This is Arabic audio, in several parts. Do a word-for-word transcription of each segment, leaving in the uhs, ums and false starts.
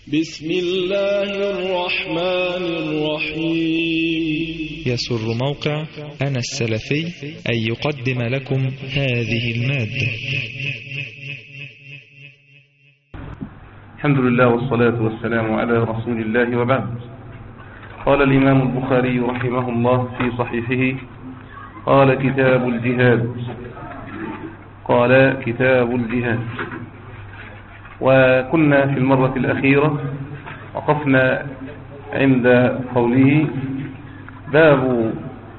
بسم الله الرحمن الرحيم. يسر موقع أنا السلفي أن يقدم لكم هذه المادة. الحمد لله والصلاة والسلام على رسول الله، وبعد. قال الإمام البخاري رحمه الله في صحيحه: قال كتاب الجهاد قال كتاب الجهاد وكنا في المرة الأخيرة وقفنا عند قوله: باب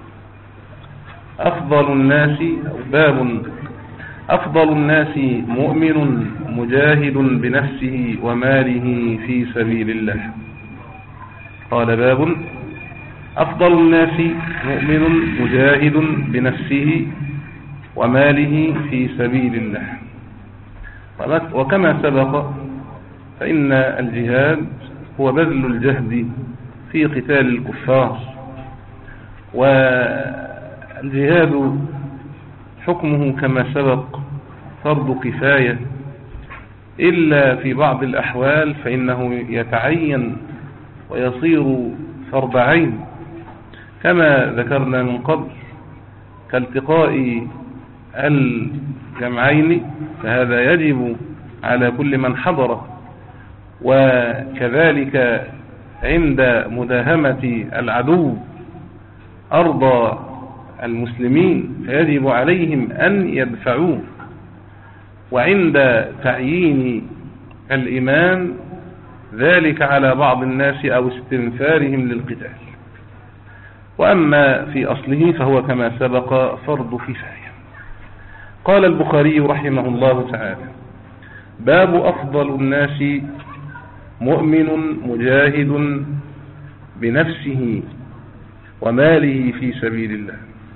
أفضل الناس باب أفضل الناس مؤمن مجاهد بنفسه وماله في سبيل الله. قال: باب أفضل الناس مؤمن مجاهد بنفسه وماله في سبيل الله. وكما سبق فإن الجهاد هو بذل الجهد في قتال الكفار، والجهاد حكمه كما سبق فرض كفاية، إلا في بعض الأحوال فإنه يتعين ويصير فرض عين، كما ذكرنا من قبل كالتقاء الجمعين، فهذا يجب على كل من حضر، وكذلك عند مداهمة العدو أرض المسلمين فيجب عليهم أن يدفعوه، وعند تعيين الإمام ذلك على بعض الناس أو استنفارهم للقتال. وأما في أصله فهو كما سبق فرض كفاية. قال البخاري رحمه الله تعالى: باب أفضل الناس مؤمن مجاهد بنفسه وماله في سبيل الله.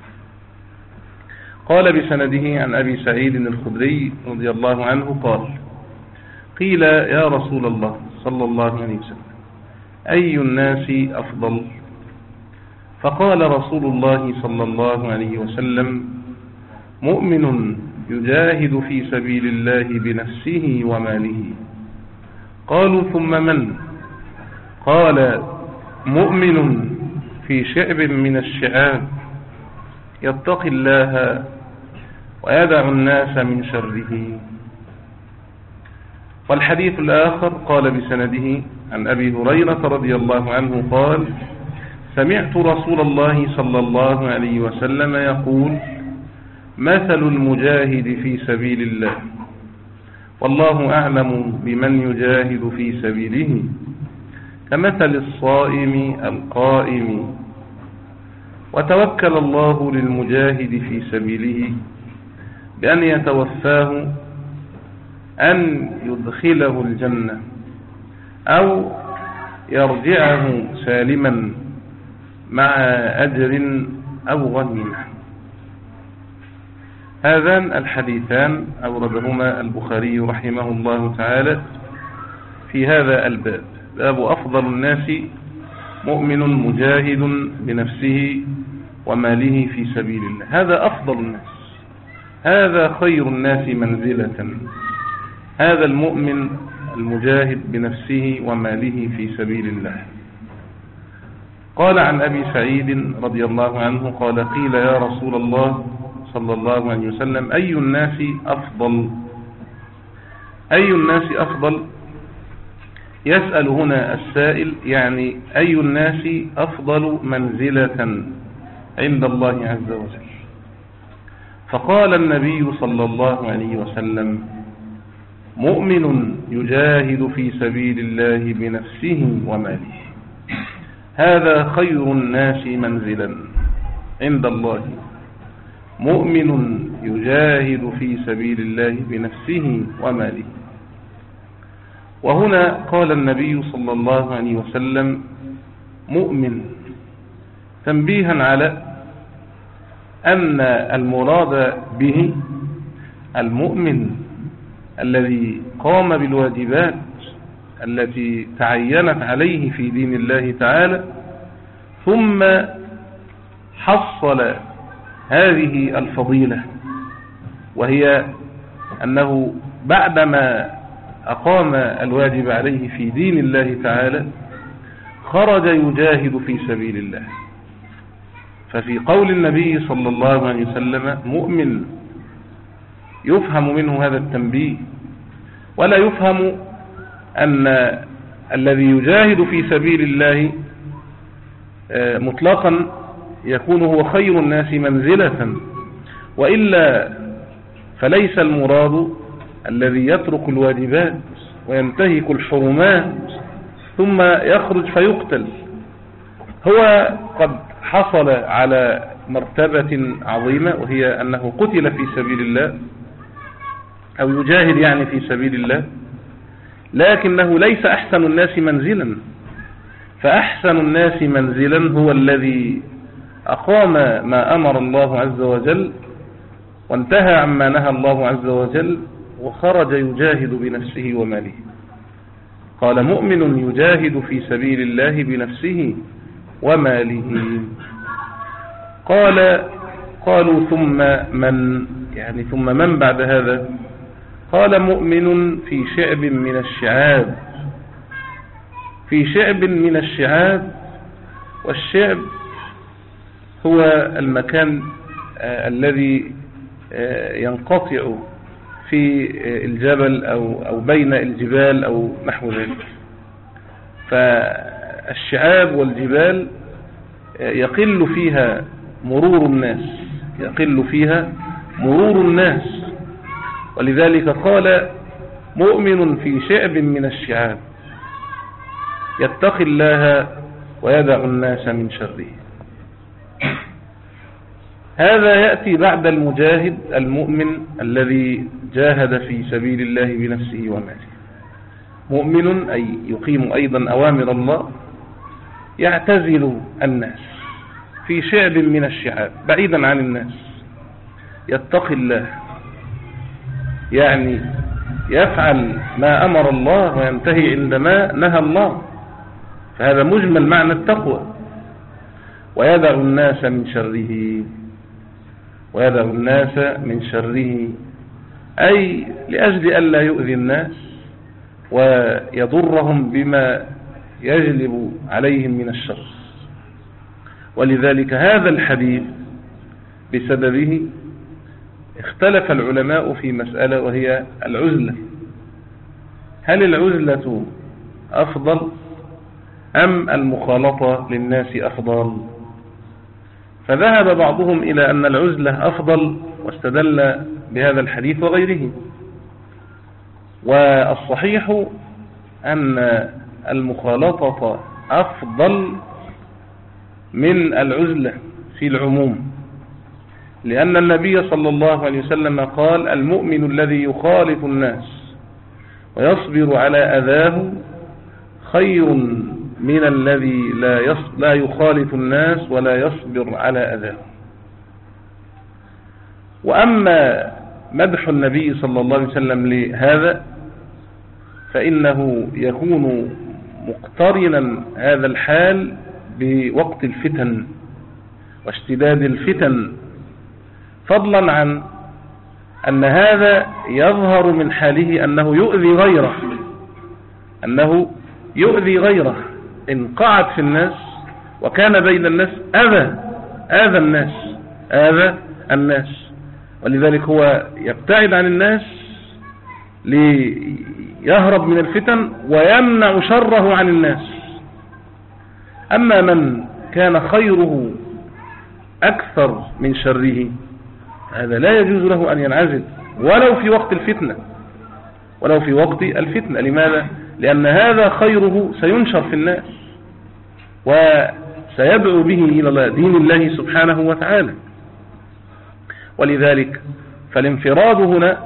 قال بسنده عن أبي سعيد الخدري رضي الله عنه قال: قيل يا رسول الله صلى الله عليه وسلم: أي الناس أفضل؟ فقال رسول الله صلى الله عليه وسلم: مؤمن يجاهد في سبيل الله بنفسه وماله. قالوا: ثم من؟ قال: مؤمن في شعب من الشعاب يتقي الله ويدع الناس من شره. والحديث الآخر قال بسنده عن أبي هريرة رضي الله عنه قال: سمعت رسول الله صلى الله عليه وسلم يقول: مثل المجاهد في سبيل الله والله أعلم بمن يجاهد في سبيله كمثل الصائم القائم. وتوكل الله للمجاهد في سبيله بأن يتوفاه أن يدخله الجنة أو يرجعه سالما مع أجر أو غنيمة. هذان الحديثان أوردهما البخاري رحمه الله تعالى في هذا الباب: باب أفضل الناس مؤمن مجاهد بنفسه وماله في سبيل الله. هذا أفضل الناس، هذا خير الناس منزلة، هذا المؤمن المجاهد بنفسه وماله في سبيل الله. قال عن أبي سعيد رضي الله عنه قال: قيل يا رسول الله صلى الله عليه وسلم: أي الناس أفضل؟ أي الناس أفضل؟ يسأل هنا السائل، يعني أي الناس أفضل منزلة عند الله عز وجل؟ فقال النبي صلى الله عليه وسلم: مؤمن يجاهد في سبيل الله بنفسه وماله. هذا خير الناس منزلا عند الله، مؤمن يجاهد في سبيل الله بنفسه وماله. وهنا قال النبي صلى الله عليه وسلم: مؤمن، تنبيها على أن المراد به المؤمن الذي قام بالواجبات التي تعينت عليه في دين الله تعالى، ثم حصل هذه الفضيلة، وهي أنه بعدما أقام الواجب عليه في دين الله تعالى خرج يجاهد في سبيل الله. ففي قول النبي صلى الله عليه وسلم مؤمن يفهم منه هذا التنبيه، ولا يفهم أن الذي يجاهد في سبيل الله مطلقا يكون هو خير الناس منزلة، وإلا فليس المراد الذي يترك الواجبات وينتهك الحرمات ثم يخرج فيقتل. هو قد حصل على مرتبة عظيمة، وهي أنه قتل في سبيل الله أو يجاهد يعني في سبيل الله، لكنه ليس أحسن الناس منزلا. فأحسن الناس منزلا هو الذي أقام ما أمر الله عز وجل وانتهى عما نهى الله عز وجل وخرج يجاهد بنفسه وماله. قال مؤمن يجاهد في سبيل الله بنفسه وماله. قال قالوا ثم من، يعني ثم من بعد هذا؟ قال مؤمن في شعب من الشعاب، في شعب من الشعاب. والشعب هو المكان آه الذي آه ينقطع في آه الجبل أو, أو بين الجبال أو نحو ذلك. فالشعاب والجبال آه يقل فيها مرور الناس، يقل فيها مرور الناس، ولذلك قال مؤمن في شعب من الشعاب يتقي الله ويدع الناس من شره. هذا يأتي بعد المجاهد المؤمن الذي جاهد في سبيل الله بنفسه وماله. مؤمن أي يقيم أيضا أوامر الله، يعتزل الناس في شعب من الشعاب بعيدا عن الناس، يتقي الله يعني يفعل ما أمر الله وينتهي عندما نهى الله، فهذا مجمل معنى التقوى. ويدع الناس من شره، ويدع الناس من شره أي لأجل ألا يؤذي الناس ويضرهم بما يجلب عليهم من الشر. ولذلك هذا الحديث بسببه اختلف العلماء في مسألة، وهي العزلة. هل العزلة أفضل أم المخالطة للناس أفضل؟ فذهب بعضهم إلى أن العزلة أفضل واستدل بهذا الحديث وغيره، والصحيح أن المخالطة أفضل من العزلة في العموم، لأن النبي صلى الله عليه وسلم قال المؤمن الذي يخالط الناس ويصبر على أذاه خير من الذي لا لا يخالط الناس ولا يصبر على أذاه. وأما مدح النبي صلى الله عليه وسلم لهذا فإنه يكون مقترنا هذا الحال بوقت الفتن واشتداد الفتن، فضلا عن أن هذا يظهر من حاله أنه يؤذي غيره، أنه يؤذي غيره إن قعد في الناس وكان بين الناس أذى آذى الناس آذى الناس ولذلك هو يبتعد عن الناس ليهرب من الفتن ويمنع شره عن الناس. أما من كان خيره أكثر من شره هذا لا يجوز له أن ينعزل ولو في وقت الفتنة، ولو في وقت الفتنة. لماذا؟ لأن هذا خيره سينشر في الناس وسيدعو به إلى دين الله سبحانه وتعالى. ولذلك فالانفراد هنا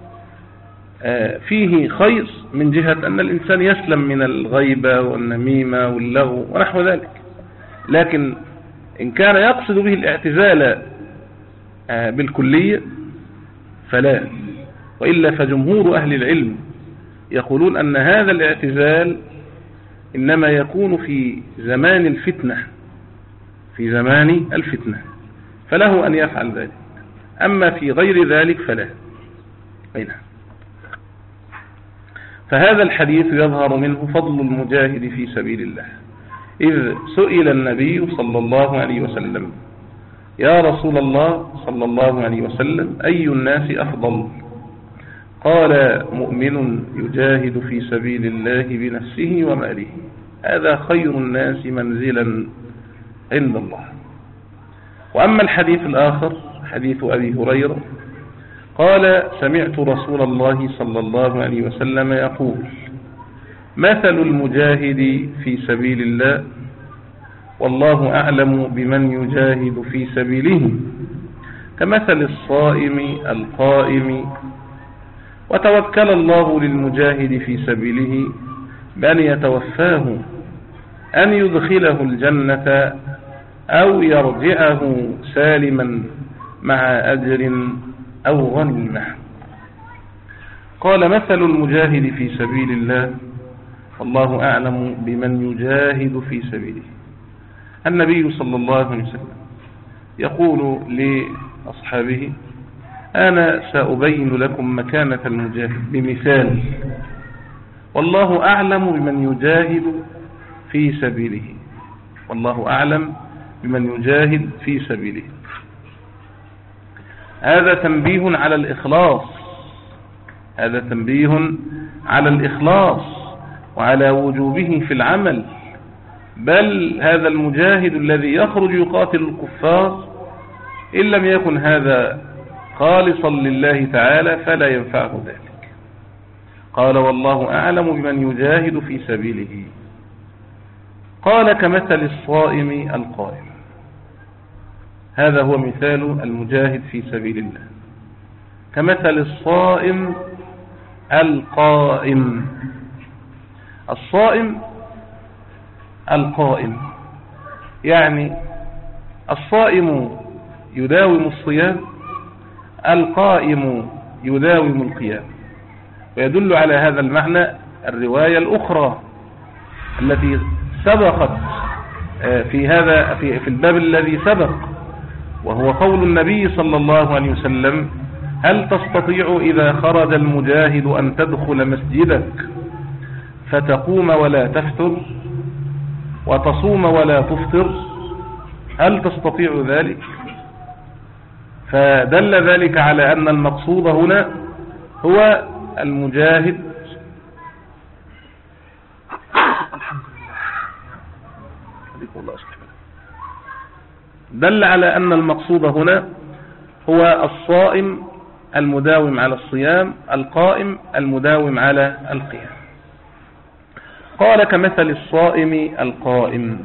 فيه خير من جهة أن الإنسان يسلم من الغيبة والنميمة واللغو ونحو ذلك، لكن إن كان يقصد به الاعتزال بالكلية فلا، وإلا فجمهور أهل العلم يقولون أن هذا الاعتزال إنما يكون في زمان الفتنة، في زمان الفتنة فله أن يفعل ذلك، أما في غير ذلك فلا. أين فهذا الحديث يظهر منه فضل المجاهد في سبيل الله، إذ سئل النبي صلى الله عليه وسلم: يا رسول الله صلى الله عليه وسلم، أي الناس أفضل؟ قال: مؤمن يجاهد في سبيل الله بنفسه وماله، هذا خير الناس منزلا عند الله. وأما الحديث الآخر حديث أبي هريرة قال: سمعت رسول الله صلى الله عليه وسلم يقول: مثل المجاهد في سبيل الله والله أعلم بمن يجاهد في سبيله كمثل الصائم القائم. وتوكل الله للمجاهد في سبيله بأن يتوفاه أن يدخله الجنة أو يرجعه سالما مع أجر أو غنيمة. قال: مثل المجاهد في سبيل الله والله أعلم بمن يجاهد في سبيله. النبي صلى الله عليه وسلم يقول لأصحابه: أنا سأبين لكم مكانة المجاهد بمثال، والله أعلم بمن يجاهد في سبيله، والله أعلم بمن يجاهد في سبيله. هذا تنبيه على الإخلاص، هذا تنبيه على الإخلاص وعلى وجوبه في العمل. بل هذا المجاهد الذي يخرج يقاتل الكفار إن لم يكن هذا خالصا لله تعالى فلا ينفعه ذلك. قال: والله أعلم بمن يجاهد في سبيله. قال: كمثل الصائم القائم. هذا هو مثال المجاهد في سبيل الله، كمثل الصائم القائم. الصائم القائم يعني الصائم يداوم الصيام، القائم يداوم القيام. ويدل على هذا المعنى الرواية الأخرى التي سبقت في هذا في الباب الذي سبق، وهو قول النبي صلى الله عليه وسلم: هل تستطيع إذا خرج المجاهد أن تدخل مسجدك فتقوم ولا تفتر وتصوم ولا تفطر؟ هل تستطيع ذلك؟ فدل ذلك على أن المقصود هنا هو المجاهد. الحمد لله. دل على أن المقصود هنا هو الصائم المداوم على الصيام، القائم المداوم على القيام. قال: كمثل الصائم القائم.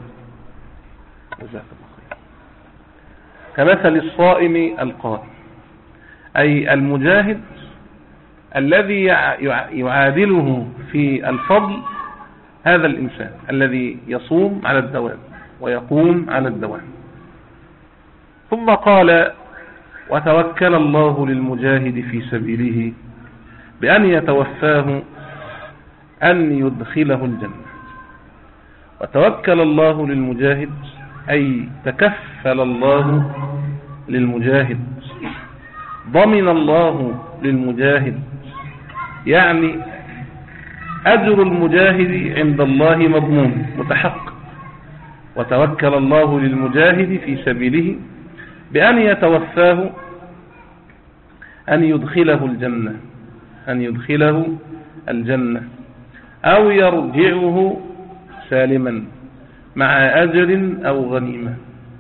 كمثل الصائم القائم أي المجاهد الذي يعادله في الفضل هذا الإنسان الذي يصوم على الدوام ويقوم على الدوام. ثم قال: وتوكل الله للمجاهد في سبيله بأن يتوفاه أن يدخله الجنة. وتوكل الله للمجاهد أي تكفل الله للمجاهد، ضمن الله للمجاهد، يعني أجر المجاهد عند الله مضمون متحقق. وتوكل الله للمجاهد في سبيله بأن يتوفاه أن يدخله الجنة، أن يدخله الجنة أو يرجعه سالما مع أجر أو غنيمة.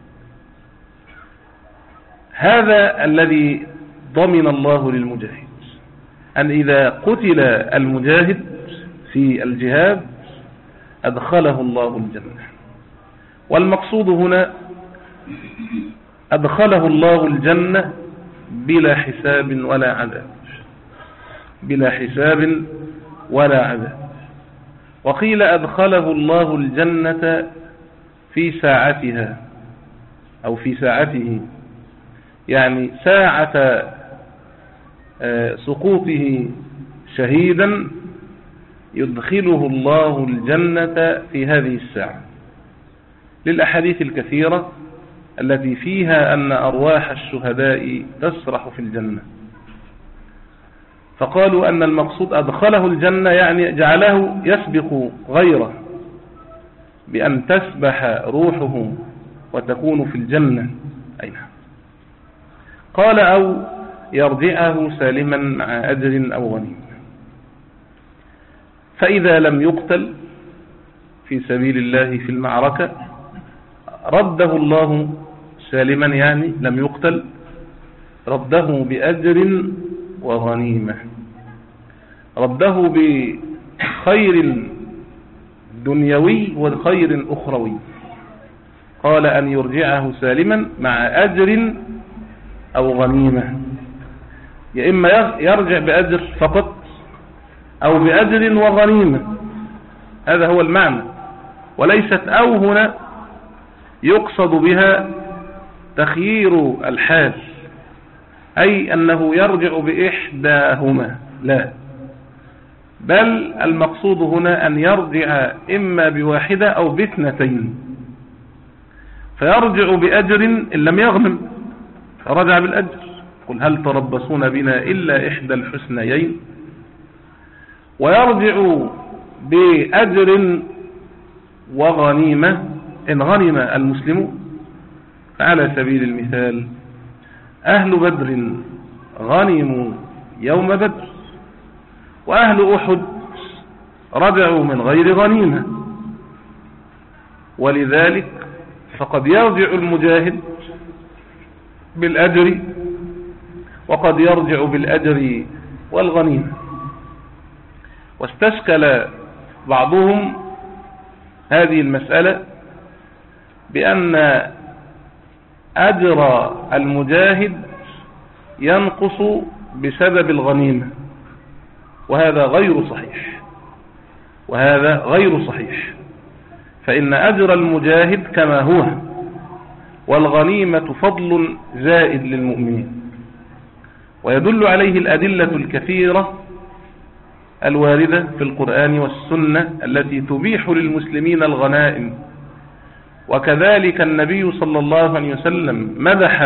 هذا الذي ضمن الله للمجاهد، أن إذا قتل المجاهد في الجهاد أدخله الله الجنة. والمقصود هنا أدخله الله الجنة بلا حساب ولا عذاب، بلا حساب ولا عذاب. وقيل أدخله الله الجنة في ساعتها أو في ساعته، يعني ساعة سقوطه شهيدا يدخله الله الجنة في هذه الساعة، للأحاديث الكثيرة التي فيها أن أرواح الشهداء تسرح في الجنة. فقالوا أن المقصود أدخله الجنة، يعني جعله يسبق غيره بأن تسبح روحه وتكون في الجنة. أين؟ قال أو يرجعه سالما مع أجر أو غنيمة. فإذا لم يقتل في سبيل الله في المعركة رده الله سالما، يعني لم يقتل، رده بأجر وغنيمة، رده بخير دنيوي وخير أخروي. قال أن يرجعه سالما مع أجر أو غنيمة، يا إما يرجع بأجر فقط أو بأجر وغنيمة، هذا هو المعنى. وليست أو هنا يقصد بها تخيير الحال، أي أنه يرجع بإحداهما، لا، بل المقصود هنا أن يرجع إما بواحدة أو باثنتين، فيرجع بأجر إن لم يغنم فرجع بالأجر. قل هل تربصون بنا إلا إحدى الحسنيين، ويرجع بأجر وغنيمة إن غنم المسلمون. فعلى سبيل المثال أهل بدر غنموا يوم بدر، وأهل أحد رجعوا من غير غنيمة، ولذلك فقد يرجع المجاهد بالأجر وقد يرجع بالأجر والغنيمة. واستشكل بعضهم هذه المسألة بأن أجر المجاهد ينقص بسبب الغنيمة، وهذا غير صحيح، وهذا غير صحيح. فإن أجر المجاهد كما هو، والغنيمة فضل زائد للمؤمنين، ويدل عليه الأدلة الكثيرة الواردة في القرآن والسنة التي تبيح للمسلمين الغنائم. وكذلك النبي صلى الله عليه وسلم مدح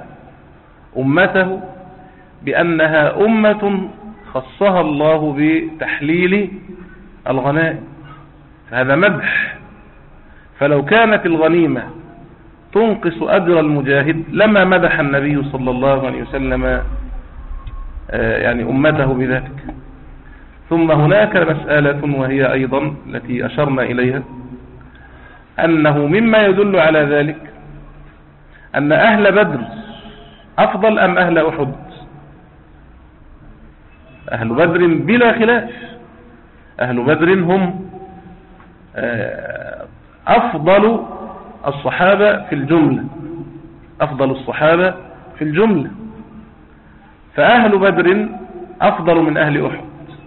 أمته بأنها أمة خصها الله بتحليل الغنائم، فهذا مدح. فلو كانت الغنيمة تنقص أجر المجاهد لما مدح النبي صلى الله عليه وسلم يعني أمته بذلك. ثم هناك مسألة وهي أيضا التي أشرنا إليها، أنه مما يدل على ذلك أن أهل بدر أفضل أم أهل أحد؟ أهل بدر بلا خلاف، أهل بدر هم أفضل الصحابة في الجملة، أفضل الصحابة في الجملة، فأهل بدر أفضل من أهل أحد،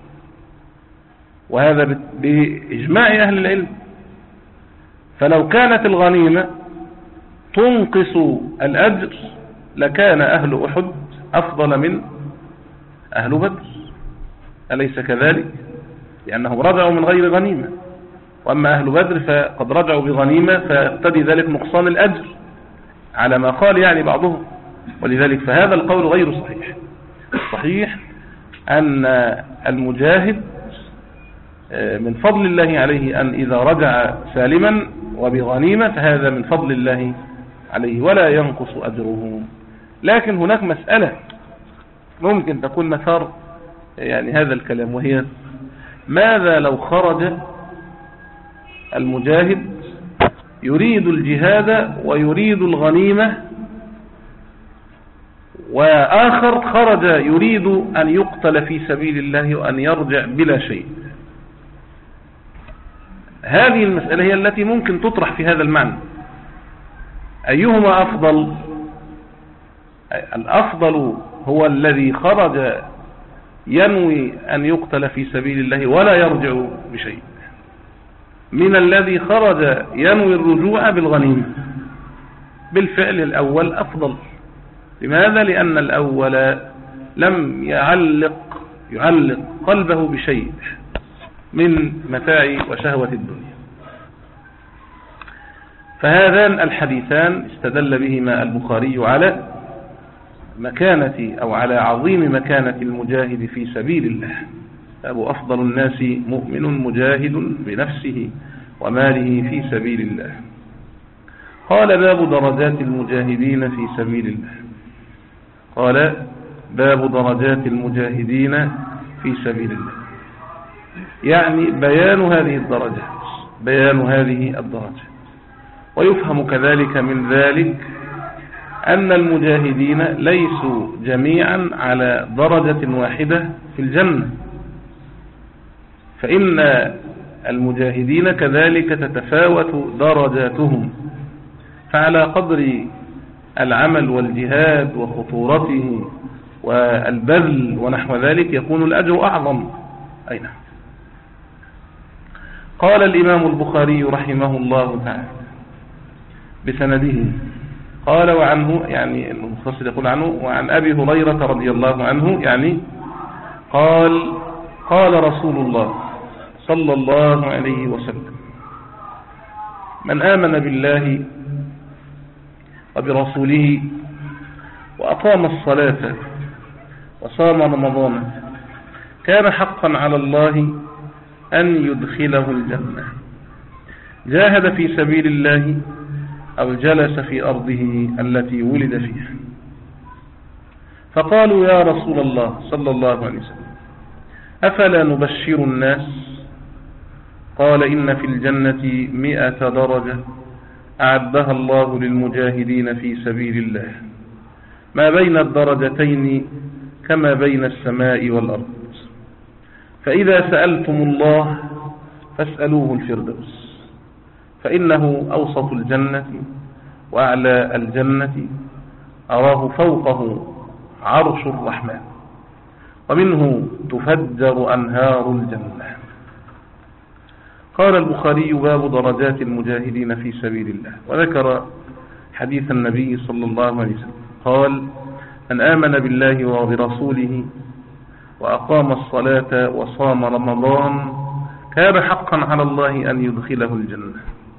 وهذا بإجماع أهل العلم. فلو كانت الغنيمة تنقص الأجر لكان أهل أحد أفضل من أهل بدر، أليس كذلك؟ لأنهم رجعوا من غير غنيمة، وأما أهل بدر فقد رجعوا بغنيمة، فيقتضي ذلك نقصان الأجر على ما قال يعني بعضهم. ولذلك فهذا القول غير صحيح. صحيح أن المجاهد من فضل الله عليه أن إذا رجع سالما وبغنيمة فهذا من فضل الله عليه ولا ينقص أجره. لكن هناك مسألة ممكن تكون مثار يعني هذا الكلام، وهي ماذا لو خرج المجاهد يريد الجهاد ويريد الغنيمة، وآخر خرج يريد أن يقتل في سبيل الله وأن يرجع بلا شيء؟ هذه المسألة هي التي ممكن تطرح في هذا المعنى. أيهما أفضل؟ الأفضل هو الذي خرج ينوي أن يقتل في سبيل الله ولا يرجع بشيء، من الذي خرج ينوي الرجوع بالغنيمة. بالفعل الأول أفضل. لماذا؟ لأن الأول لم يعلق يعلق قلبه بشيء من متاع وشهوة الدنيا. فهذان الحديثان استدل بهما البخاري على مكانة أو على عظيم مكانة المجاهد في سبيل الله. أبو أفضل الناس مؤمن مجاهد بنفسه وماله في سبيل الله. قال باب درجات المجاهدين في سبيل الله. قال باب درجات المجاهدين في سبيل الله، يعني بيان هذه الدرجات، بيان هذه الدرجات. ويفهم كذلك من ذلك أن المجاهدين ليسوا جميعا على درجة واحدة في الجنة، فإن المجاهدين كذلك تتفاوت درجاتهم، فعلى قدر العمل والجهاد وخطورته والبذل ونحو ذلك يكون الأجر أعظم. أي نعم. قال الإمام البخاري رحمه الله تعالى بسنده قال وعنه، يعني المفسر يقول عنه، وعن أبي هريرة رضي الله عنه يعني قال قال رسول الله صلى الله عليه وسلم: من آمن بالله وبرسوله وأقام الصلاة وصام رمضان كان حقا على الله أن يدخله الجنة، جاهد في سبيل الله أو جلس في أرضه التي ولد فيها. فقالوا يا رسول الله صلى الله عليه وسلم: أفلا نبشر الناس؟ قال: إن في الجنة مئة درجة أعدها الله للمجاهدين في سبيل الله، ما بين الدرجتين كما بين السماء والأرض، فإذا سألتم الله فاسألوه الفردوس، فإنه أوسط الجنة وأعلى الجنة، أراه فوقه عرش الرحمن، ومنه تفجر أنهار الجنة. قال البخاري باب درجات المجاهدين في سبيل الله، وذكر حديث النبي صلى الله عليه وسلم قال: من آمن بالله وبرسوله وأقام الصلاة وصام رمضان كان حقا على الله أن يدخله الجنة،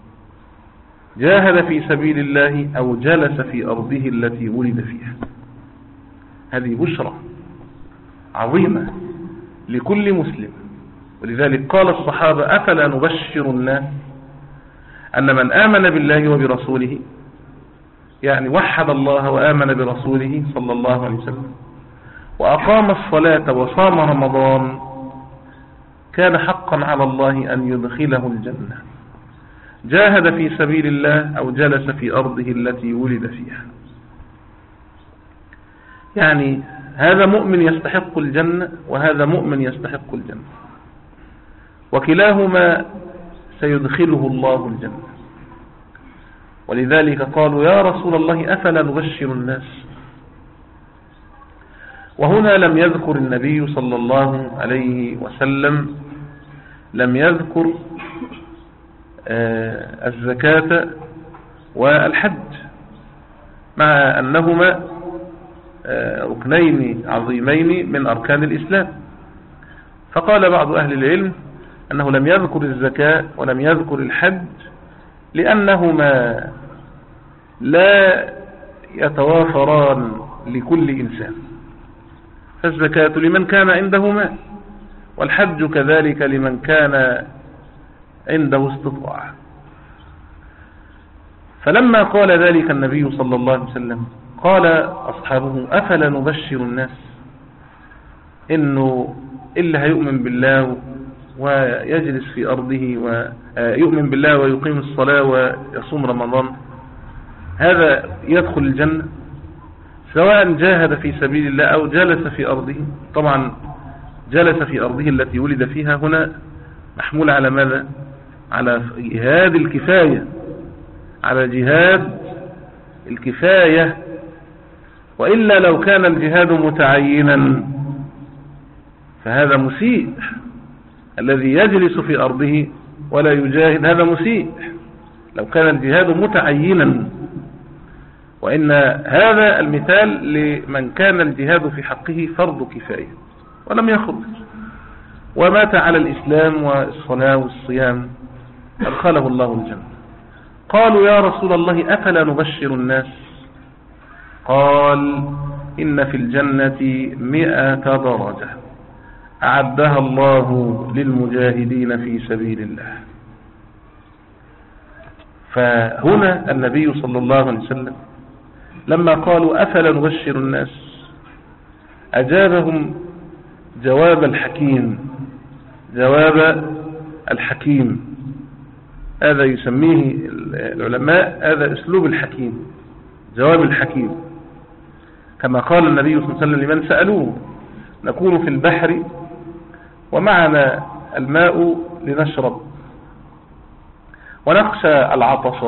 جاهد في سبيل الله أو جلس في أرضه التي ولد فيها. هذه بشرى عظيمة لكل مسلم، ولذلك قال الصحابة: أفلا نبشر الناس؟ أن من آمن بالله وبرسوله، يعني وحد الله وآمن برسوله صلى الله عليه وسلم، وأقام الصلاة وصام رمضان كان حقا على الله أن يدخله الجنة، جاهد في سبيل الله أو جلس في أرضه التي ولد فيها. يعني هذا مؤمن يستحق الجنة وهذا مؤمن يستحق الجنة، وكلاهما سيدخله الله الجنة. ولذلك قالوا يا رسول الله أفلا نبشر الناس؟ وهنا لم يذكر النبي صلى الله عليه وسلم لم يذكر آه الزكاة والحج، مع أنهما آه ركنين عظيمين من أركان الإسلام. فقال بعض أهل العلم أنه لم يذكر الزكاة ولم يذكر الحج لأنهما لا يتوافران لكل إنسان، فالزكاة لمن كان عنده مال، والحج كذلك لمن كان عنده استطاعة. فلما قال ذلك النبي صلى الله عليه وسلم قال أصحابه أفلا نبشر الناس؟ إنه اللي هيؤمن بالله ويجلس في أرضه ويؤمن بالله ويقيم الصلاة ويصوم رمضان هذا يدخل الجنة، سواء جاهد في سبيل الله أو جلس في أرضه. طبعا جلس في أرضه التي ولد فيها هنا محمول على ماذا؟ على جهاد الكفاية، على جهاد الكفاية. وإلا لو كان الجهاد متعينا فهذا مسيء، الذي يجلس في أرضه ولا يجاهد هذا مسيء لو كان الجهاد متعينا. وإن هذا المثال لمن كان الجهاد في حقه فرض كفاية ولم يخرج ومات على الإسلام والصلاة والصيام أدخله الله الجنة. قالوا يا رسول الله أفلا نبشر الناس؟ قال إن في الجنة مئة درجة أعدها الله للمجاهدين في سبيل الله. فهنا النبي صلى الله عليه وسلم لما قالوا أفلا نبشر الناس أجابهم جواب الحكيم، جواب الحكيم. هذا يسميه العلماء هذا أسلوب الحكيم، جواب الحكيم. كما قال النبي صلى الله عليه وسلم لمن سألوه نكون في البحر ومعنا الماء لنشرب ونخشى العطش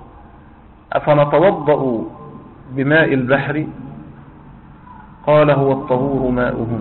أفنتوضأ بماء البحر؟ قال هو الطهور ماؤه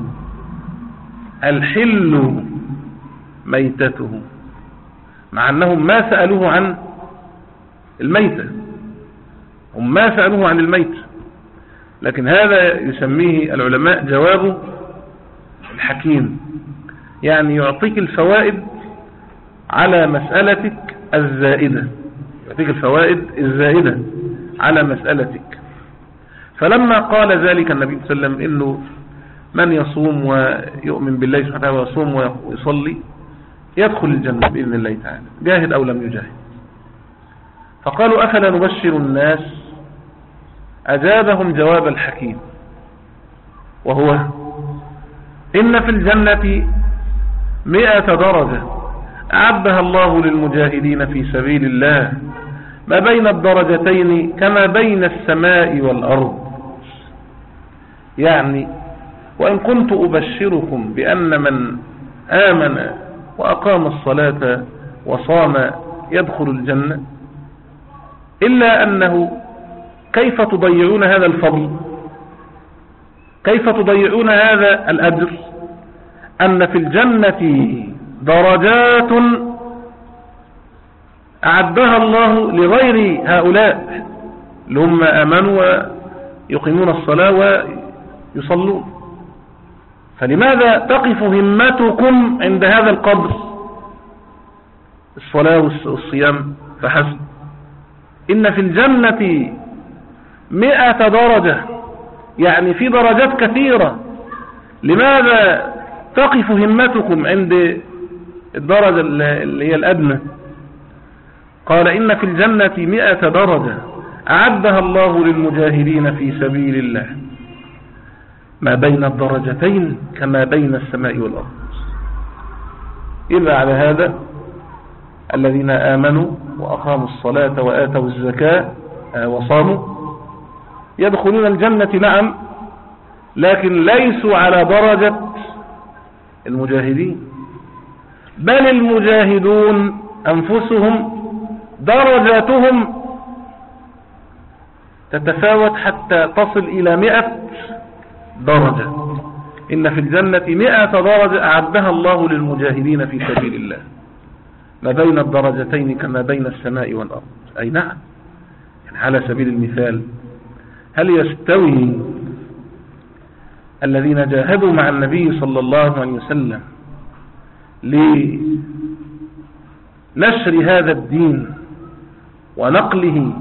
الحل ميتته، مع أنهم ما سألوه عن الميتة، هم ما سألوه عن الميتة، لكن هذا يسميه العلماء جوابه الحكيم، يعني يعطيك الفوائد على مسألتك الزائدة، يعطيك الفوائد الزائدة على مسألتك. فلما قال ذلك النبي صلى الله عليه وسلم إنه من يصوم ويؤمن بالله سبحانه وتعالى ويصوم ويصلي يدخل الجنة بإذن الله تعالى جاهد أو لم يجاهد، فقالوا أفلا نبشر الناس؟ أجابهم جواب الحكيم، وهو إن في الجنة مئة درجة أعدها الله للمجاهدين في سبيل الله ما بين الدرجتين كما بين السماء والأرض. يعني وإن كنت أبشركم بأن من آمن وأقام الصلاة وصام يدخل الجنة، إلا أنه كيف تضيعون هذا الفضل، كيف تضيعون هذا الأجر، أن في الجنة درجات أعدها الله لغير هؤلاء اللي هم آمنوا ويقيمون الصلاة ويصلون. فلماذا تقف همتكم عند هذا القدر، الصلاة والصيام فحسب؟ إن في الجنة مئة درجة، يعني في درجات كثيرة، لماذا تقف همتكم عند الدرجة اللي هي الأدنى؟ قال إن في الجنة مئة درجة أعدها الله للمجاهدين في سبيل الله ما بين الدرجتين كما بين السماء والأرض. إذا على هذا الذين آمنوا وأقاموا الصلاة وآتوا الزكاة وصاموا يدخلون الجنة نعم، لكن ليسوا على درجة المجاهدين، بل المجاهدون أنفسهم درجاتهم تتفاوت حتى تصل إلى مئة درجة. إن في الجنة مئة درجة أعدها الله للمجاهدين في سبيل الله ما بين الدرجتين كما بين السماء والأرض. أي نعم، يعني على سبيل المثال هل يستوي الذين جاهدوا مع النبي صلى الله عليه وسلم لنشر هذا الدين ونقله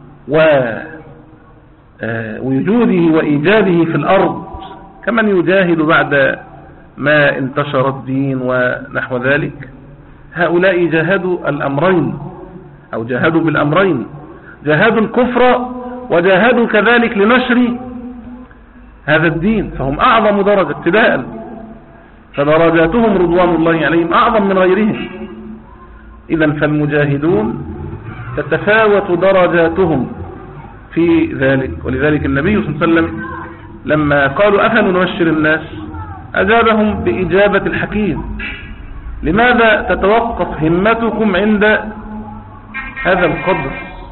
ووجوده وإيجاده في الأرض كمن يجاهد بعد ما انتشر الدين ونحو ذلك؟ هؤلاء جاهدوا الأمرين أو جاهدوا بالأمرين، جاهدوا الكفر وجاهدوا كذلك لنشر هذا الدين، فهم أعظم درجة ابتداء، فدرجاتهم رضوان الله عليهم أعظم من غيرهم. إذن فالمجاهدون تتفاوت درجاتهم في ذلك. ولذلك النبي صلى الله عليه وسلم لما قالوا أفلا نبشر الناس أجابهم بإجابة الحكيم. لماذا تتوقف همتكم عند هذا القدر؟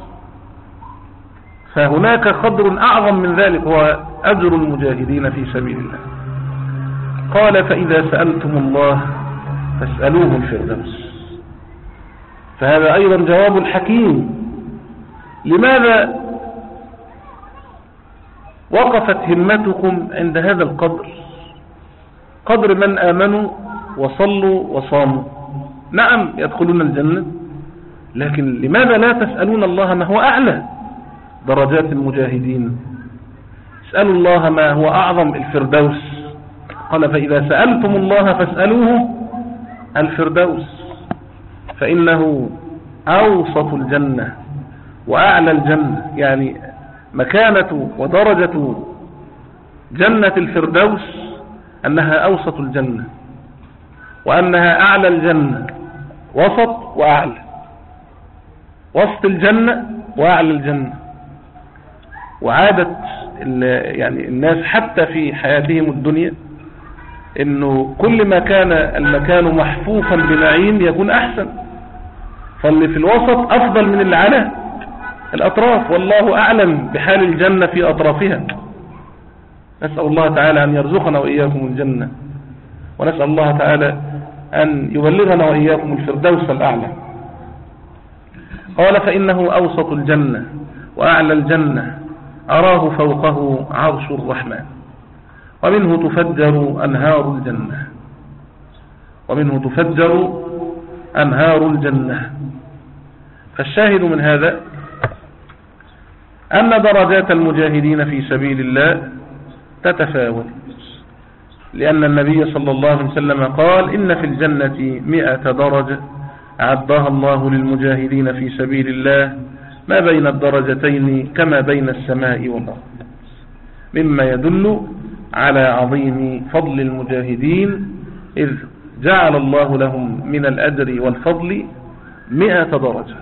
فهناك قدر أعظم من ذلك هو أجر المجاهدين في سبيل الله. قال فإذا سألتم الله فاسألوه الفردوس. فهذا أيضا جواب الحكيم. لماذا وقفت همتكم عند هذا القدر، قدر من آمنوا وصلوا وصاموا؟ نعم يدخلون الجنة، لكن لماذا لا تسألون الله ما هو أعلى درجات المجاهدين؟ اسألوا الله ما هو أعظم الفردوس. قال فإذا سألتم الله فاسألوه الفردوس فإنه أوسط الجنة وأعلى الجنة. يعني مكانة ودرجة جنة الفردوس أنها أوسط الجنة وأنها أعلى الجنة، وسط وأعلى، وسط الجنة وأعلى الجنة. وعادة يعني الناس حتى في حياتهم الدنيا إنه كل ما كان المكان محفوفا بنعيم يكون أحسن، فاللي في الوسط أفضل من اللي على الأطراف، والله أعلم بحال الجنة في أطرافها. نسأل الله تعالى أن يرزقنا وإياكم الجنة، ونسأل الله تعالى أن يبلغنا وإياكم الفردوس الأعلى. قال فإنه أوسط الجنة وأعلى الجنة، أراه فوقه عرش الرحمن، ومنه تفجر أنهار الجنة، ومنه تفجر أنهار الجنة. فالشاهد من هذا أن درجات المجاهدين في سبيل الله تتفاوت، لأن النبي صلى الله عليه وسلم قال إن في الجنة مئة درجة أعدها الله للمجاهدين في سبيل الله ما بين الدرجتين كما بين السماء والأرض، مما يدل على عظيم فضل المجاهدين، إذ جعل الله لهم من الأجر والفضل مئة درجة.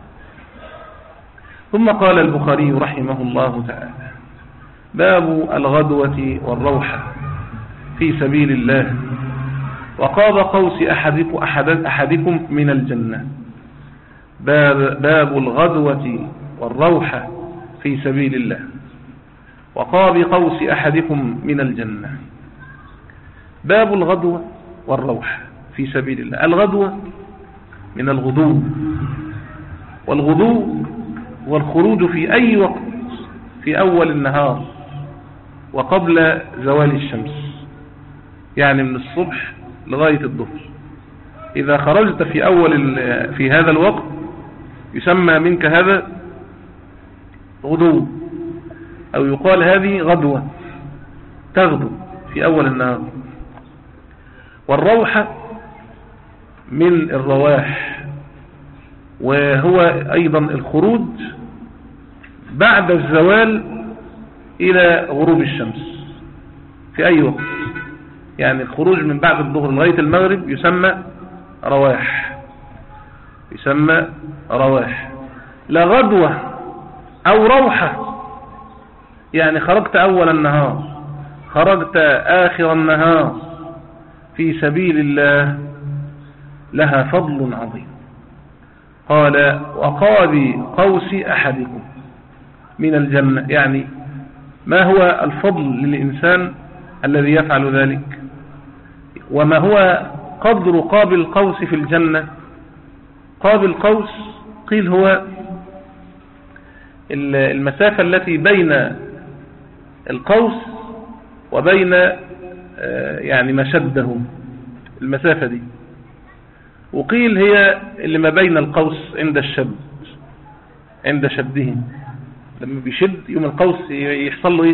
ثم قال البخاري رحمه الله تعالى باب الغدوة والروحة في سبيل الله وقاب قوس أحدكم, أحدكم من الجنة. باب, باب الغدوة والروحة في سبيل الله وقاب قوس أحدكم من الجنة. باب الغدوة والروحة في سبيل الله. الغدوة من الغدو، والغدو والخروج في أي وقت في أول النهار وقبل زوال الشمس، يعني من الصبح لغاية الظهر. إذا خرجت في أول في هذا الوقت يسمى منك هذا غدو، أو يقال هذه غدوة، تغدو في أول النهار. والروحة من الرواح، وهو أيضا الخروج بعد الزوال إلى غروب الشمس في أي وقت، يعني الخروج من بعد الظهر لغاية المغرب يسمى رواح، يسمى رواح. لا غدوة أو روحة، يعني خرجت أول النهار، خرجت آخر النهار في سبيل الله، لها فضل عظيم. قال وقاب قوس أحدكم من الجنة، يعني ما هو الفضل للإنسان الذي يفعل ذلك، وما هو قدر قاب القوس في الجنة. قاب القوس قيل هو المسافة التي بين القوس وبين يعني مشده، المسافة دي، وقيل هي اللي ما بين القوس عند الشد، عند شده، لما بيشد يوم القوس يحصل له ايه،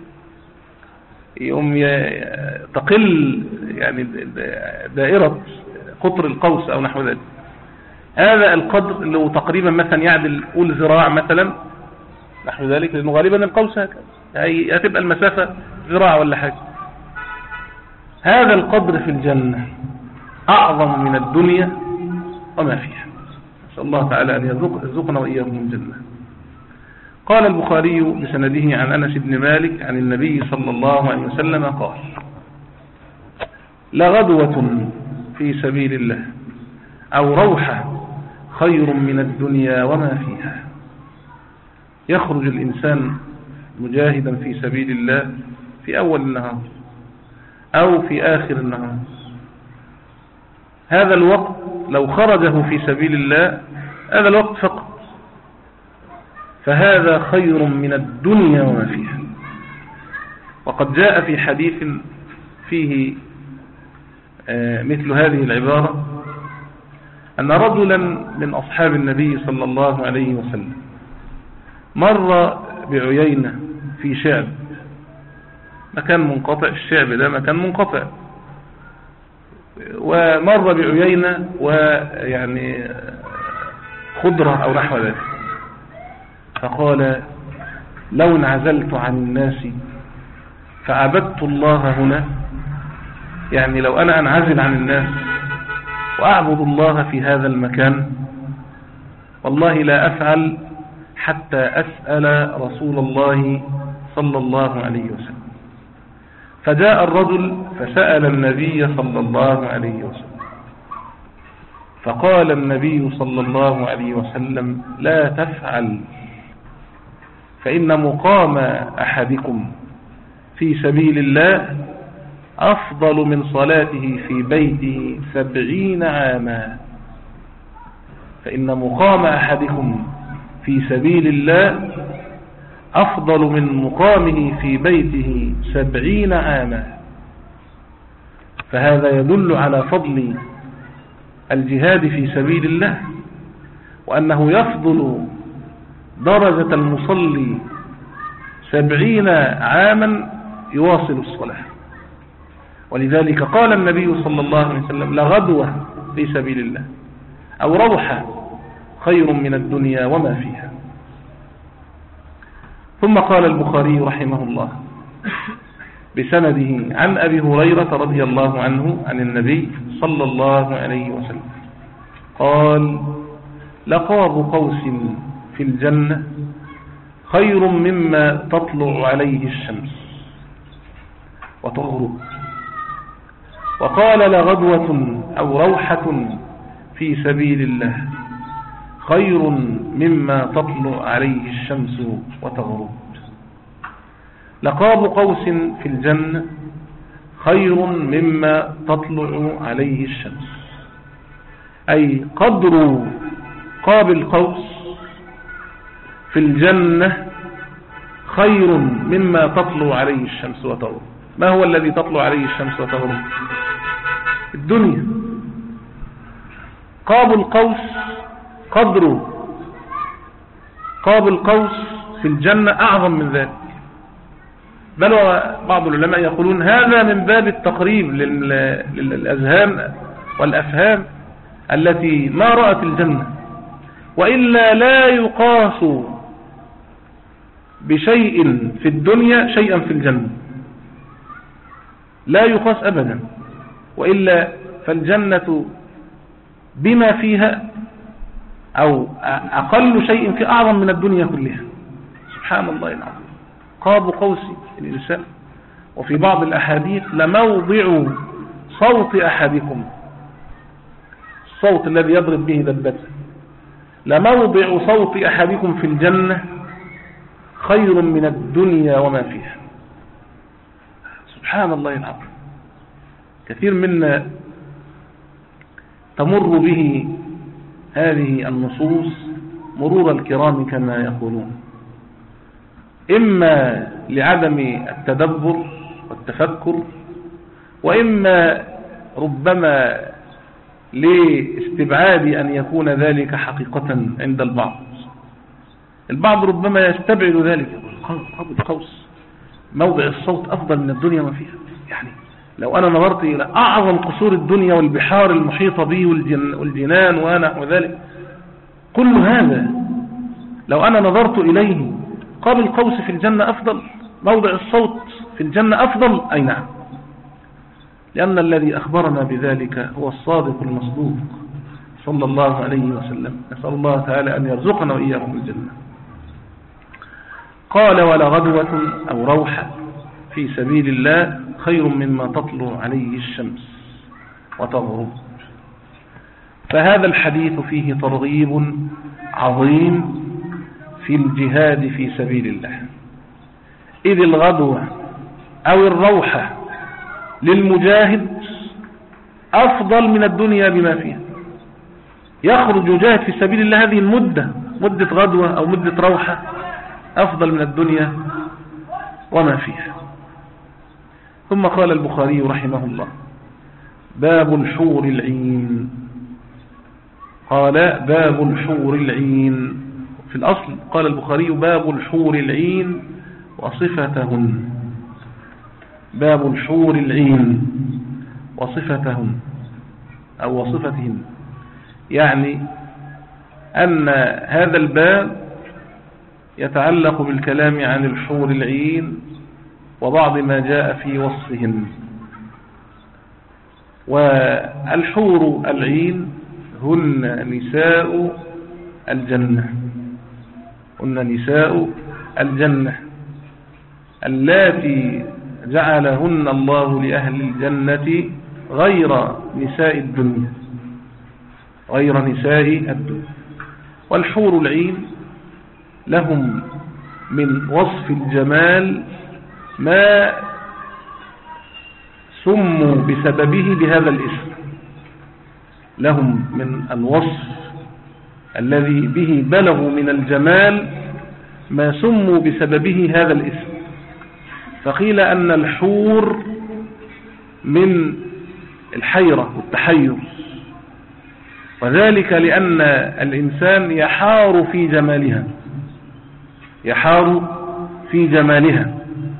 يوم تقل يعني دائرة قطر القوس او نحو ذلك. هذا القدر اللي هو تقريبا مثلا يعدل قول ذراع مثلا نحو ذلك، لانه غالبا القوس هكذا هتبقى المسافة ذراع ولا حاجة. هذا القدر في الجنة أعظم من الدنيا وما فيها. نسأل الله تعالى أن يرزقنا وإياكم الجنة. قال البخاري بسنده عن أنس بن مالك عن النبي صلى الله عليه وسلم قال لغدوة في سبيل الله أو روحة خير من الدنيا وما فيها. يخرج الإنسان مجاهدا في سبيل الله في أول النهار أو في آخر النهار. هذا الوقت لو خرجه في سبيل الله هذا الوقت فقط، فهذا خير من الدنيا وما فيها. وقد جاء في حديث فيه مثل هذه العبارة أن رجلا من أصحاب النبي صلى الله عليه وسلم مر بعيينة في شعب مكان منقطع، الشعب ده مكان منقطع. ومر بعيينة ويعني خضرة أو نحو ذلك، فقال لو انعزلت عن الناس فعبدت الله هنا، يعني لو أنا أنعزل عن الناس وأعبد الله في هذا المكان والله لا أفعل حتى أسأل رسول الله صلى الله عليه وسلم. فجاء الرجل فسأل النبي صلى الله عليه وسلم، فقال النبي صلى الله عليه وسلم لا تفعل، فإن مقام أحدكم في سبيل الله أفضل من صلاته في بيته سبعين عاما. فإن مقام أحدكم في سبيل الله أفضل من مقامه في بيته سبعين عاما. فهذا يدل على فضل الجهاد في سبيل الله، وأنه يفضل درجة المصلي سبعين عاما يواصل الصلاة. ولذلك قال النبي صلى الله عليه وسلم لغدوة في سبيل الله أو روحة خير من الدنيا وما فيها. ثم قال البخاري رحمه الله بسنده عن أبي هريرة رضي الله عنه عن النبي صلى الله عليه وسلم قال لقاب قوس في الجنة خير مما تطلع عليه الشمس وتغرب. وقال لغدوة أو روحة في سبيل الله خير مما تطلع عليه الشمس وتغرب. لقاب قوس في الجنة خير مما تطلع عليه الشمس، أي قدر قاب القوس في الجنة خير مما تطلع عليه الشمس وتغرب. ما هو الذي تطلع عليه الشمس وتغرب؟ الدنيا. قاب القوس قدر قاب القوس في الجنة أعظم من ذلك، بل بعض العلماء يقولون هذا من باب التقريب للأذهان والأفهام التي ما رأت الجنة، وإلا لا يقاس بشيء في الدنيا شيئا في الجنة، لا يقاس أبدا، وإلا فالجنة بما فيها أو أقل شيء في أعظم من الدنيا كلها. سبحان الله العظيم. قاب قوس الإنسان. وفي بعض الأحاديث لموضع صوت أحدكم، الصوت الذي يضرب به دبته، لموضع صوت أحدكم في الجنة خير من الدنيا وما فيها. سبحان الله العظيم. كثير منا تمر به هذه النصوص مرور الكرام كما يقولون، إما لعدم التدبر والتفكر، وإما ربما لاستبعاد أن يكون ذلك حقيقة عند البعض. البعض ربما يستبعد ذلك، قاب القوس موضع الصوت أفضل من الدنيا ما فيها. يعني لو أنا نظرت إلى أعظم قصور الدنيا والبحار المحيطة به والجنان ونحو ذلك، كل هذا لو أنا نظرت إليه قاب القوس في الجنة أفضل، موضع الصوت في الجنة أفضل. أي نعم، لأن الذي أخبرنا بذلك هو الصادق المصدوق صلى الله عليه وسلم. نسأل الله تعالى أن يرزقنا وإياكم الجنة. قال ولغدوة أو روحة في سبيل الله خير مما تطلع عليه الشمس وتغرب. فهذا الحديث فيه ترغيب عظيم في الجهاد في سبيل الله، إذ الغدوة أو الروحة للمجاهد أفضل من الدنيا بما فيها. يخرج يجاهد في سبيل الله هذه المدة، مدة غدوة أو مدة روحة، أفضل من الدنيا وما فيها. ثم قال البخاري رحمه الله باب الحور العين. قال باب الحور العين. في الأصل قال البخاري باب الحور العين وصفتهن. باب الحور العين وصفتهم أو وصفتهم، يعني أن هذا الباب يتعلق بالكلام عن الحور العين وبعض ما جاء في وصفهم. والحور العين هن نساء الجنة، هن نساء الجنة اللاتي جعلهن الله لأهل الجنة غير نساء الدنيا، غير نساء الدنيا. والحور العين لهم من وصف الجمال ما سموا بسببه بهذا الاسم، لهم من الوصف الذي به بلغوا من الجمال ما سموا بسببه هذا الاسم. فقيل أن الحور من الحيرة والتحير، وذلك لأن الإنسان يحار في جمالها، يحار في جمالها.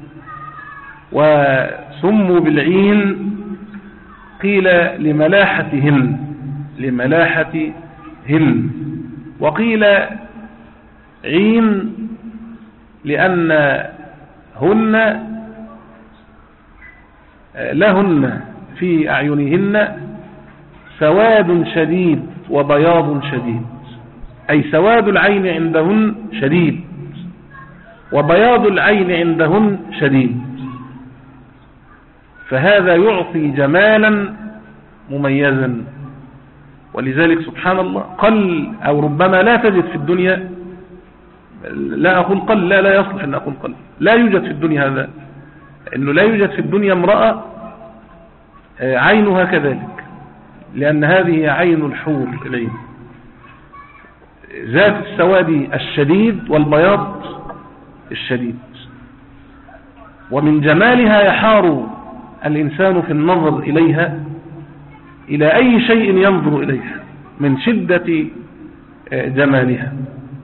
وسموا بالعين قيل لملاحتهن، لملاحتهن، وقيل عين لأنهن لهن في أعينهن سواد شديد وبياض شديد، أي سواد العين عندهن شديد وبياض العين عندهن شديد، فهذا يعطي جمالا مميزا. ولذلك سبحان الله قل أو ربما لا تجد في الدنيا، لا أقول قل، لا لا يصلح أن أقول قل، لا يوجد في الدنيا هذا، أنه لا يوجد في الدنيا امرأة عينها كذلك، لأن هذه عين الحور العين، ذات السواد الشديد والبياض الشديد. ومن جمالها يحار الإنسان في النظر إليها إلى أي شيء ينظر إليها من شدة جمالها.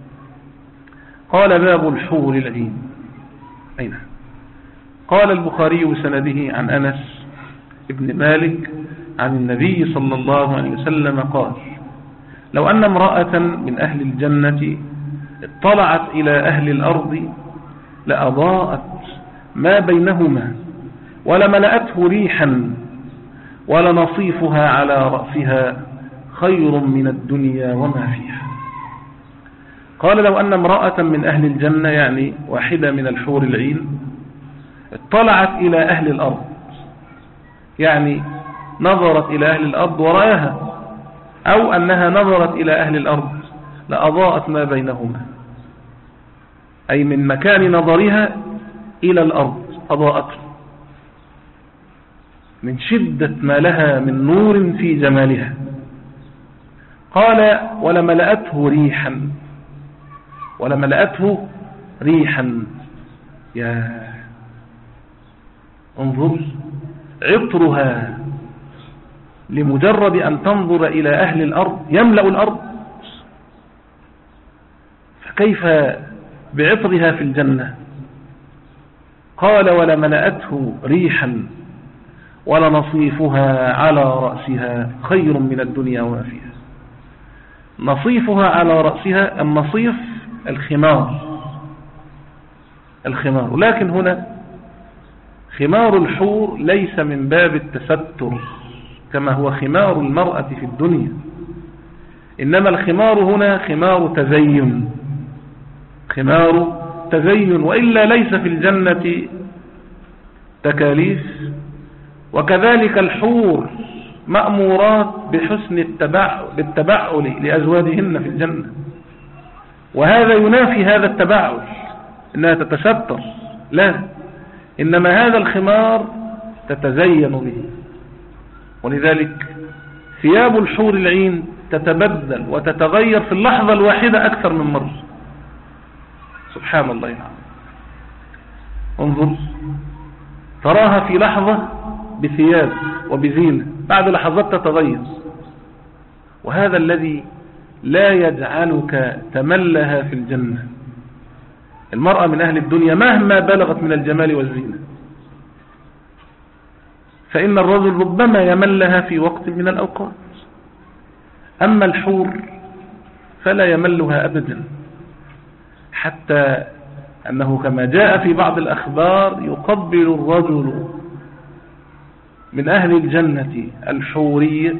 قال باب الحور العين. أين؟ قال البخاري بسنده عن أنس ابن مالك عن النبي صلى الله عليه وسلم قال: لو أن امرأة من أهل الجنة اطلعت إلى أهل الأرض لأضاءت ما بينهما ولملأته ريحا ولنصيفها على رأسها خير من الدنيا وما فيها. قال: لو أن امرأة من أهل الجنة، يعني واحدة من الحور العين، اطلعت إلى أهل الأرض، يعني نظرت إلى أهل الأرض ورأيها، أو أنها نظرت إلى أهل الأرض لأضاءت ما بينهما، أي من مكان نظرها إلى الأرض أضاءته من شدة ما لها من نور في جمالها. قال: ولملأته ريحا، ولملأته ريحا. يا انظر عطرها لمجرد أن تنظر إلى أهل الأرض يملأ الأرض، فكيف بعطرها في الجنة؟ قال: ولملأته ريحا ولنصيفها على رأسها خير من الدنيا وما فيها. نصيفها على رأسها، النصيف الخمار، الخمار. لكن هنا خمار الحور ليس من باب التستر كما هو خمار المرأة في الدنيا، إنما الخمار هنا خمار تزين، خمار تزين، وإلا ليس في الجنة تكاليف. وكذلك الحور مأمورات بحسن التبع بالتبعل لأزواجهن في الجنة، وهذا ينافي هذا التبعل إنها تتستر، لا، إنما هذا الخمار تتزين به. ولذلك ثياب الحور العين تتبدل وتتغير في اللحظة الواحدة أكثر من مرة، سبحان الله العظيم. انظر، تراها في لحظة بثياب وبزينة، بعد لحظات تتغير. وهذا الذي لا يجعلك تملها في الجنة. المرأة من أهل الدنيا مهما بلغت من الجمال والزينة فإن الرجل ربما يملها في وقت من الأوقات، أما الحور فلا يملها أبدا، حتى أنه كما جاء في بعض الأخبار يقبل الرجل من أهل الجنة الحورية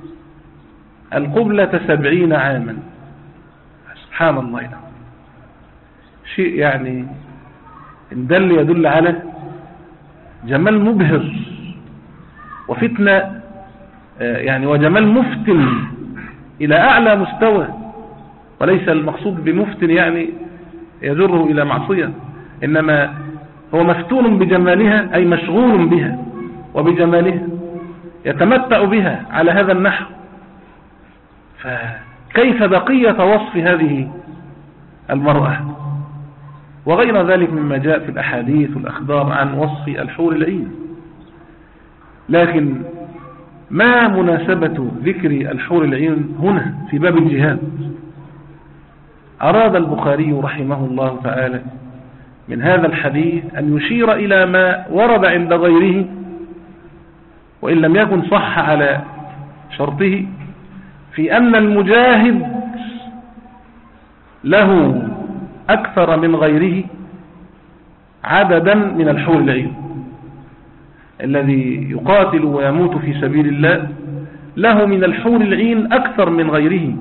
القبلة سبعين عاما. سبحان الله، شيء يعني إن دل يدل على جمال مبهر وفتنة يعني وجمال مفتن إلى أعلى مستوى، وليس المقصود بمفتن يعني يجره إلى معصية، إنما هو مفتون بجمالها، أي مشغول بها وبجمالها، يتمتع بها على هذا النحو. فكيف بقية وصف هذه المرأة وغير ذلك مما جاء في الأحاديث والأخبار عن وصف الحور العين. لكن ما مناسبة ذكر الحور العين هنا في باب الجهاد؟ أراد البخاري رحمه الله تعالى من هذا الحديث أن يشير إلى ما ورد عند غيره، وإن لم يكن صح على شرطه، في أن المجاهد له أكثر من غيره عددا من الحور العين. الذي يقاتل ويموت في سبيل الله له من الحور العين أكثر من غيره.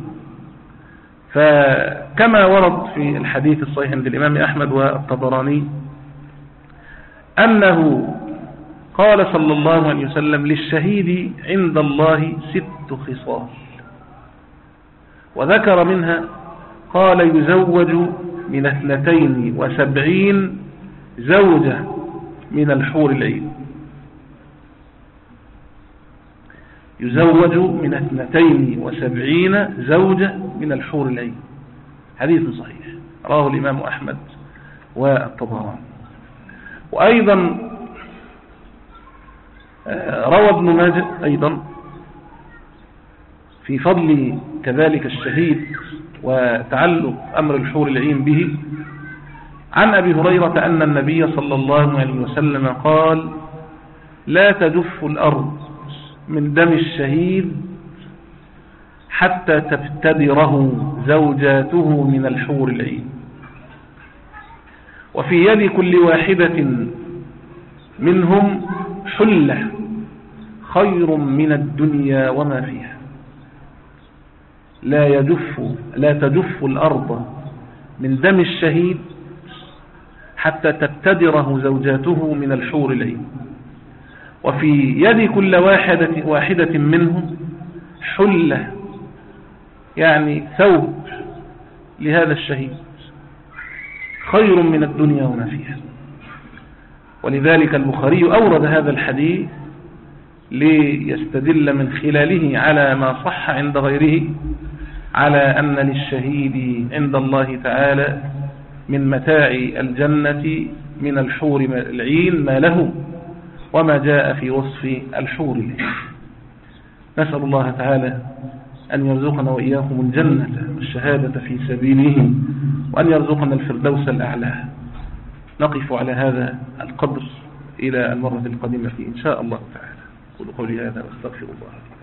فكما ورد في الحديث الصحيح عند الإمام أحمد والطبراني أنه قال صلى الله عليه وسلم: للشهيد عند الله ست خصال، وذكر منها قال: يزوج من اثنتين وسبعين زوجة من الحور العين. يزوج من اثنتين وسبعين زوجة من الحور العين. حديث صحيح رواه الإمام أحمد والطبراني. وأيضا روى ابن ماجه أيضا في فضل كذلك الشهيد وتعلق أمر الحور العين به عن أبي هريرة أن النبي صلى الله عليه وسلم قال: لا تجف الأرض من دم الشهيد حتى تفتدره زوجاته من الحور العين، وفي يد كل واحدة منهم حلة خير من الدنيا وما فيها. لا يجف لا تجف الأرض من دم الشهيد حتى تفتدره زوجاته من الحور العين، وفي يد كل واحدة, واحدة منهم حلة، يعني ثوب لهذا الشهيد خير من الدنيا وما فيها. ولذلك البخاري أورد هذا الحديث ليستدل من خلاله على ما صح عند غيره على أن للشهيد عند الله تعالى من متاع الجنة من الحور العين ما له، وما جاء في وصف الحور العين. نسأل الله تعالى أن يرزقنا وإياكم الجنة والشهادة في سبيله، وأن يرزقنا الفردوس الأعلى. نقف على هذا القدر إلى المرة القادمة إن شاء الله تعالى. قولوا قولي هذا واستغفر الله.